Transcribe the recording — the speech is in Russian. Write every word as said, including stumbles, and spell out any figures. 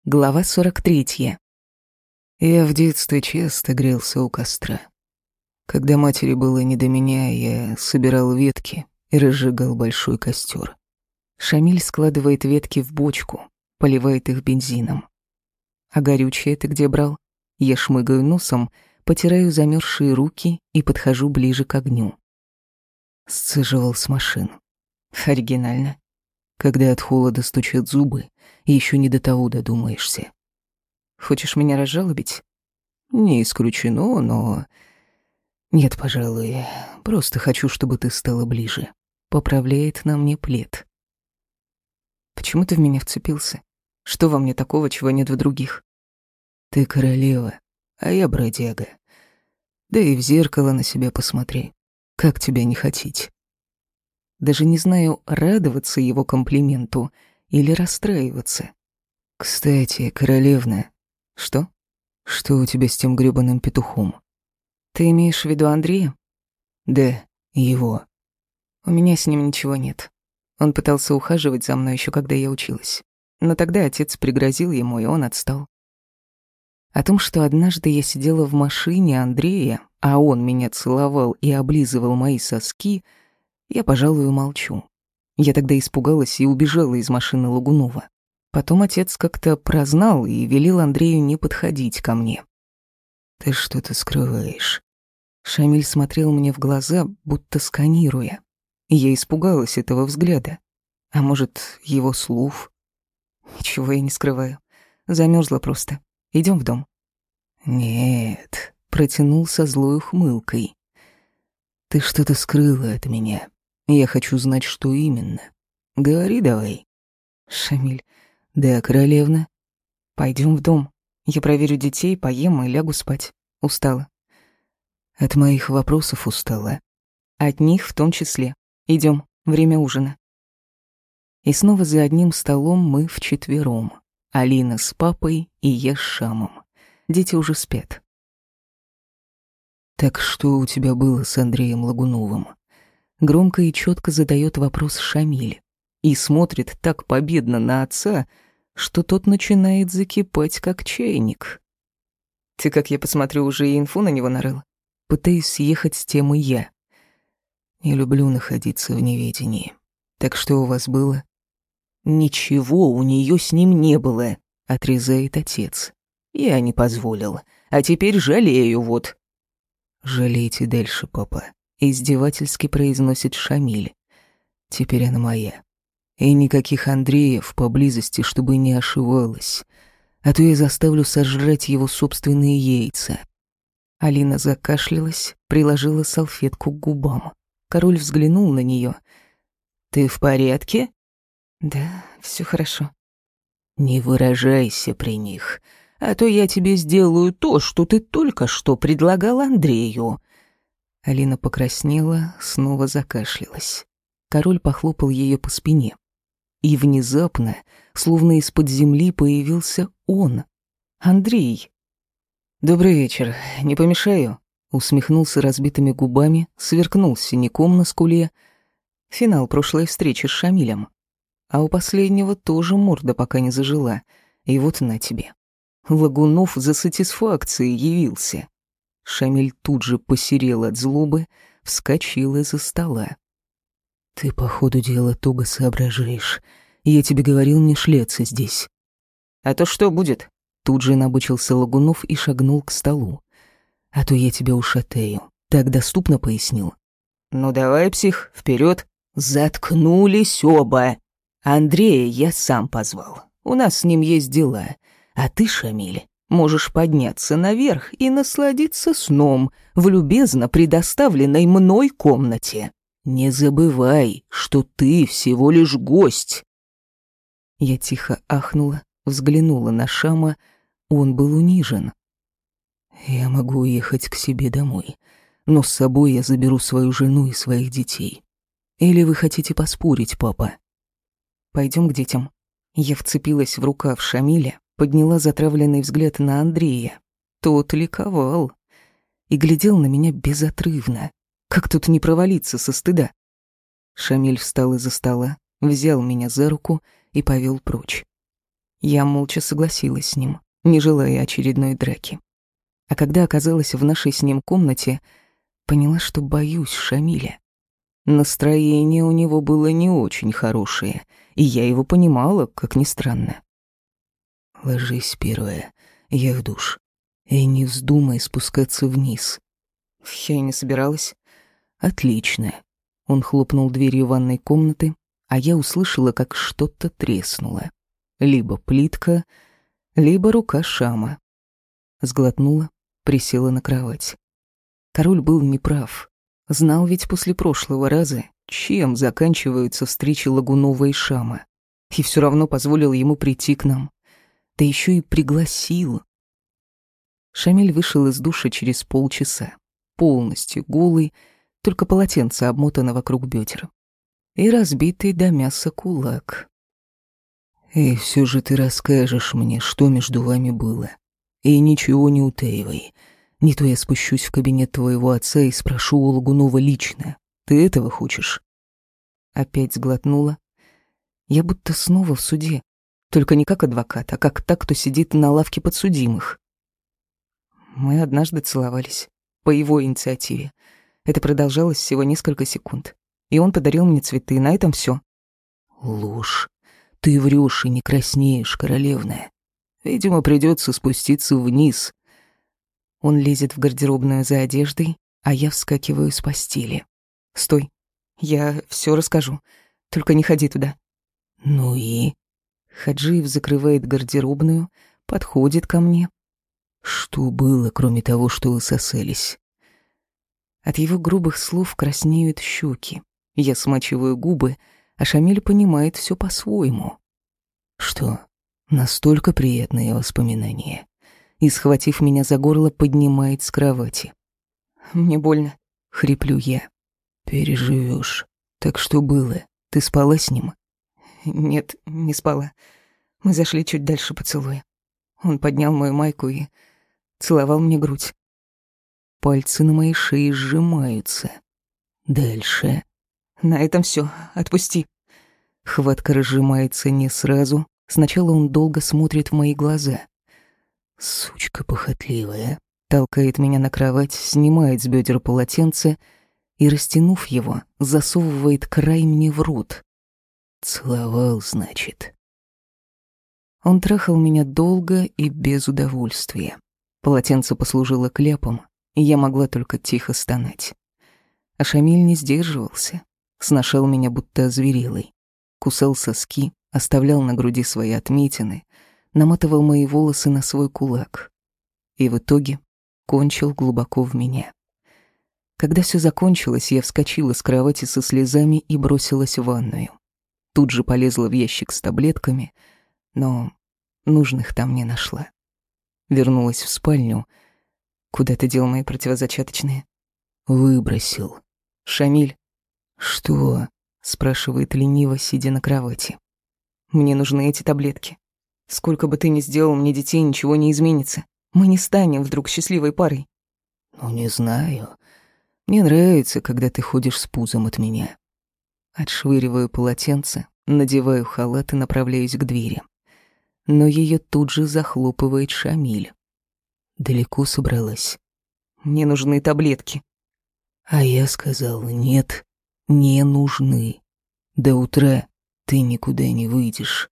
Глава сорок третья. Я в детстве часто грелся у костра. Когда матери было не до меня, я собирал ветки и разжигал большой костер. Шамиль складывает ветки в бочку, поливает их бензином. А горючее ты где брал? Я шмыгаю носом, потираю замерзшие руки и подхожу ближе к огню. Сцеживал с машин. Оригинально. Когда от холода стучат зубы, и еще не до того додумаешься. Хочешь меня разжалобить? Не исключено, но... Нет, пожалуй, просто хочу, чтобы ты стала ближе. Поправляет на мне плед. Почему ты в меня вцепился? Что во мне такого, чего нет в других? Ты королева, а я бродяга. Да и в зеркало на себя посмотри. Как тебя не хотеть? Даже не знаю, радоваться его комплименту или расстраиваться. Кстати, королевна, что? Что у тебя с тем грёбаным петухом? Ты имеешь в виду Андрея? Да, его. У меня с ним ничего нет. Он пытался ухаживать за мной еще когда я училась. Но тогда отец пригрозил ему, и он отстал. О том, что однажды я сидела в машине Андрея, а он меня целовал и облизывал мои соски, я, пожалуй, молчу. Я тогда испугалась и убежала из машины Лагунова. Потом отец как-то прознал и велел Андрею не подходить ко мне. «Ты что-то скрываешь». Шамиль смотрел мне в глаза, будто сканируя. И я испугалась этого взгляда. А может, его слов? Ничего я не скрываю. Замерзла просто. Идем в дом. «Нет», — протянул со злой ухмылкой. «Ты что-то скрыла от меня. Я хочу знать, что именно. Говори давай». «Шамиль, да, королевна. Пойдем в дом. Я проверю детей, поем и лягу спать. Устала». «От моих вопросов устала?» «От них в том числе. Идем. Время ужина». И снова за одним столом мы вчетвером. Алина с папой и я с Шамом. Дети уже спят. «Так что у тебя было с Андреем Лагуновым?» Громко и четко задает вопрос Шамиль. И смотрит так победно на отца, что тот начинает закипать, как чайник. «Ты, как я посмотрю, уже и инфу на него нарыл?» Пытаюсь съехать с темы я. «Не люблю находиться в неведении. Так что у вас было?» «Ничего у нее с ним не было», — отрезает отец. «Я не позволил. А теперь жалею, вот». «Жалейте дальше, папа», — издевательски произносит Шамиль. «Теперь она моя. И никаких Андреев поблизости, чтобы не ошивалась. А то я заставлю сожрать его собственные яйца». Алина закашлялась, приложила салфетку к губам. Король взглянул на нее. «Ты в порядке?» «Да, все хорошо». «Не выражайся при них, а то я тебе сделаю то, что ты только что предлагал Андрею». Алина покраснела, снова закашлялась. Король похлопал ее по спине. И внезапно, словно из-под земли, появился он, Андрей. «Добрый вечер, не помешаю?» Усмехнулся разбитыми губами, сверкнул синяком на скуле. Финал прошлой встречи с Шамилем. А у последнего тоже морда пока не зажила. И вот на тебе. Лагунов за сатисфакцией явился. Шамиль тут же посерел от злобы, вскочил из-за стола. «Ты, по ходу дела, туго соображаешь. Я тебе говорил не шляться здесь». «А то что будет?» Тут же набычился Лагунов и шагнул к столу. «А то я тебя ушатаю. Так доступно пояснил». «Ну давай, псих, вперед. «Заткнулись оба. Андрея я сам позвал. У нас с ним есть дела. А ты, Шамиль, можешь подняться наверх и насладиться сном в любезно предоставленной мной комнате. Не забывай, что ты всего лишь гость». Я тихо ахнула, взглянула на Шама. Он был унижен. «Я могу уехать к себе домой, но с собой я заберу свою жену и своих детей. Или вы хотите поспорить, папа?» «Пойдем к детям». Я вцепилась в рукав Шамиля, подняла затравленный взгляд на Андрея. Тот ликовал и глядел на меня безотрывно. Как тут не провалиться со стыда? Шамиль встал из-за стола, взял меня за руку и повел прочь. Я молча согласилась с ним, не желая очередной драки. А когда оказалась в нашей с ним комнате, поняла, что боюсь Шамиля. Настроение у него было не очень хорошее, и я его понимала, как ни странно. «Ложись первая, я в душ. И не вздумай спускаться вниз». Я и не собиралась. «Отлично». Он хлопнул дверью ванной комнаты, а я услышала, как что-то треснуло. Либо плитка, либо рука Шама. Сглотнула, присела на кровать. Король был неправ. Знал ведь после прошлого раза, чем заканчиваются встречи Лагунова и Шама. И все равно позволил ему прийти к нам. Да еще и пригласил. Шамиль вышел из душа через полчаса, полностью голый, только полотенце обмотано вокруг бедер. И разбитый до мяса кулак. «И все же ты расскажешь мне, что между вами было. И ничего не утаивай. Не то я спущусь в кабинет твоего отца и спрошу у Лагунова лично. Ты этого хочешь?» Опять сглотнула. Я будто снова в суде. Только не как адвокат, а как та, кто сидит на лавке подсудимых. Мы однажды целовались. По его инициативе. Это продолжалось всего несколько секунд. И он подарил мне цветы, на этом все. «Ложь. Ты врешь и не краснеешь, королевна. Видимо, придется спуститься вниз». Он лезет в гардеробную за одеждой, а я вскакиваю с постели. «Стой. Я все расскажу. Только не ходи туда». «Ну и?» Хаджиев закрывает гардеробную, подходит ко мне. «Что было, кроме того, что вы сосались?» От его грубых слов краснеют щеки. Я смачиваю губы, а Шамиль понимает все по-своему. «Что, настолько приятные воспоминания?» И, схватив меня за горло, поднимает с кровати. «Мне больно», — хриплю я. «Переживешь. Так что было? Ты спала с ним?» «Нет, не спала. Мы зашли чуть дальше поцелуя. Он поднял мою майку и целовал мне грудь. Пальцы на моей шее сжимаются. Дальше. На этом все. Отпусти». Хватка разжимается не сразу. Сначала он долго смотрит в мои глаза. «Сучка похотливая», толкает меня на кровать, снимает с бедер полотенце и, растянув его, засовывает край мне в рот. «Целовал, значит». Он трахал меня долго и без удовольствия. Полотенце послужило кляпом, и я могла только тихо стонать. А Шамиль не сдерживался, сношал меня будто озверелый, кусал соски, оставлял на груди свои отметины, наматывал мои волосы на свой кулак и в итоге кончил глубоко в меня. Когда все закончилось, я вскочила с кровати со слезами и бросилась в ванную. Тут же полезла в ящик с таблетками, но нужных там не нашла. Вернулась в спальню. «Куда ты дел мои противозачаточные?» «Выбросил». «Шамиль». «Что?» — спрашивает лениво, сидя на кровати. «Мне нужны эти таблетки. Сколько бы ты ни сделал мне детей, ничего не изменится. Мы не станем вдруг счастливой парой». «Ну, не знаю. Мне нравится, когда ты ходишь с пузом от меня». Отшвыриваю полотенце, надеваю халат и направляюсь к двери. Но ее тут же захлопывает Шамиль. «Далеко собралась?» «Мне нужны таблетки». А я сказал, нет, не нужны. До утра ты никуда не выйдешь.